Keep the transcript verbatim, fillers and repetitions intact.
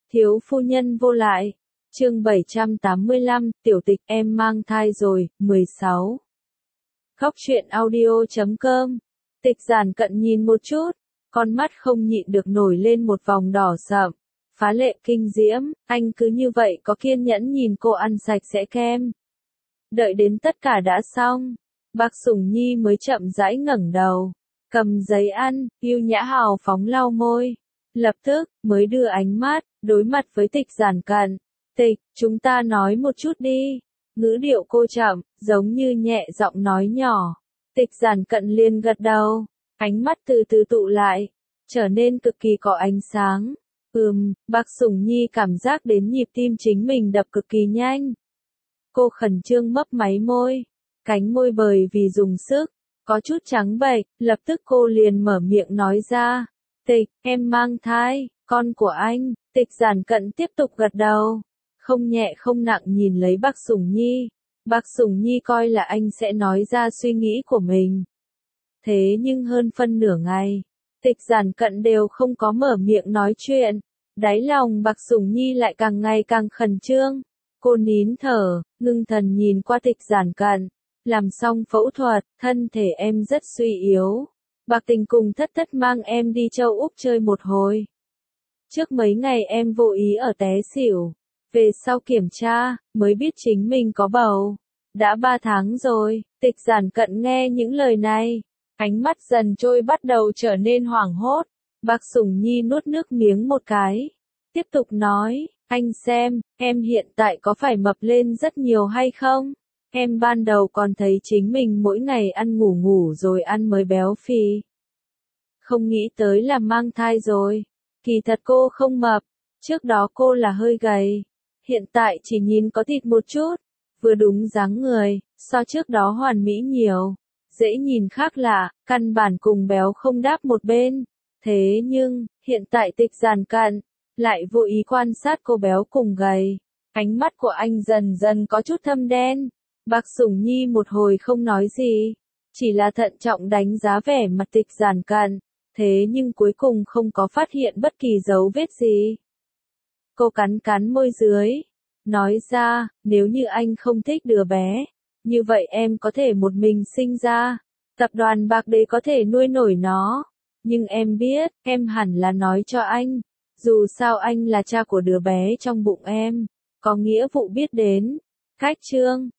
Thiếu phu nhân vô lại. Chương bảy trăm tám mươi lăm, tiểu tịch em mang thai rồi, mười sáu. Khóc chuyện audio chấm com. Tịch Giản Cận nhìn một chút, con mắt không nhịn được nổi lên một vòng đỏ sậm. Phá lệ kinh diễm, anh cứ như vậy có kiên nhẫn nhìn cô ăn sạch sẽ kem. Đợi đến tất cả đã xong, Bác Sủng Nhi mới chậm rãi ngẩng đầu, cầm giấy ăn, yêu nhã hào phóng lau môi. Lập tức, mới đưa ánh mắt, đối mặt với Tịch Giản Cận. Tịch, chúng ta nói một chút đi. Ngữ điệu cô chậm, giống như nhẹ giọng nói nhỏ. Tịch Giản Cận liền gật đầu, ánh mắt từ từ tụ lại, trở nên cực kỳ có ánh sáng. Ừm, Bác Sủng Nhi cảm giác đến nhịp tim chính mình đập cực kỳ nhanh. Cô khẩn trương mấp máy môi, cánh môi bởi vì dùng sức, có chút trắng bệch, lập tức cô liền mở miệng nói ra. Tịch, em mang thai, con của anh. Tịch Giản Cận tiếp tục gật đầu, không nhẹ không nặng nhìn lấy Bác Sủng Nhi. Bác Sủng Nhi coi là anh sẽ nói ra suy nghĩ của mình. Thế nhưng hơn phân nửa ngày, Tịch Giản Cận đều không có mở miệng nói chuyện. Đáy lòng Bác Sủng Nhi lại càng ngày càng khẩn trương. Cô nín thở, ngưng thần nhìn qua Tịch Giản Cận. Làm xong phẫu thuật, thân thể em rất suy yếu. Bạc Tình cùng Thất Thất mang em đi châu Úc chơi một hồi. Trước mấy ngày em vô ý ở té xỉu. Về sau kiểm tra, mới biết chính mình có bầu. Đã ba tháng rồi. Tịch Giản Cận nghe những lời này, ánh mắt dần trôi bắt đầu trở nên hoảng hốt. Bác Sủng Nhi nuốt nước miếng một cái, tiếp tục nói, anh xem, em hiện tại có phải mập lên rất nhiều hay không? Em ban đầu còn thấy chính mình mỗi ngày ăn ngủ ngủ rồi ăn mới béo phì. Không nghĩ tới là mang thai rồi. Kỳ thật cô không mập, trước đó cô là hơi gầy. Hiện tại chỉ nhìn có thịt một chút, vừa đúng dáng người, so trước đó hoàn mỹ nhiều. Dễ nhìn khác lạ, căn bản cùng béo không đáp một bên. Thế nhưng, hiện tại Tịch Giản Cận lại vô ý quan sát cô béo cùng gầy. Ánh mắt của anh dần dần có chút thâm đen. Bác Sủng Nhi một hồi không nói gì, chỉ là thận trọng đánh giá vẻ mặt Tịch Giản Cận. Thế nhưng cuối cùng không có phát hiện bất kỳ dấu vết gì. Cô cắn cắn môi dưới, nói ra, nếu như anh không thích đứa bé, như vậy em có thể một mình sinh ra. Tập đoàn Bạc Đế có thể nuôi nổi nó. Nhưng em biết, em hẳn là nói cho anh. Dù sao anh là cha của đứa bé trong bụng em, có nghĩa vụ biết đến. Khách trương,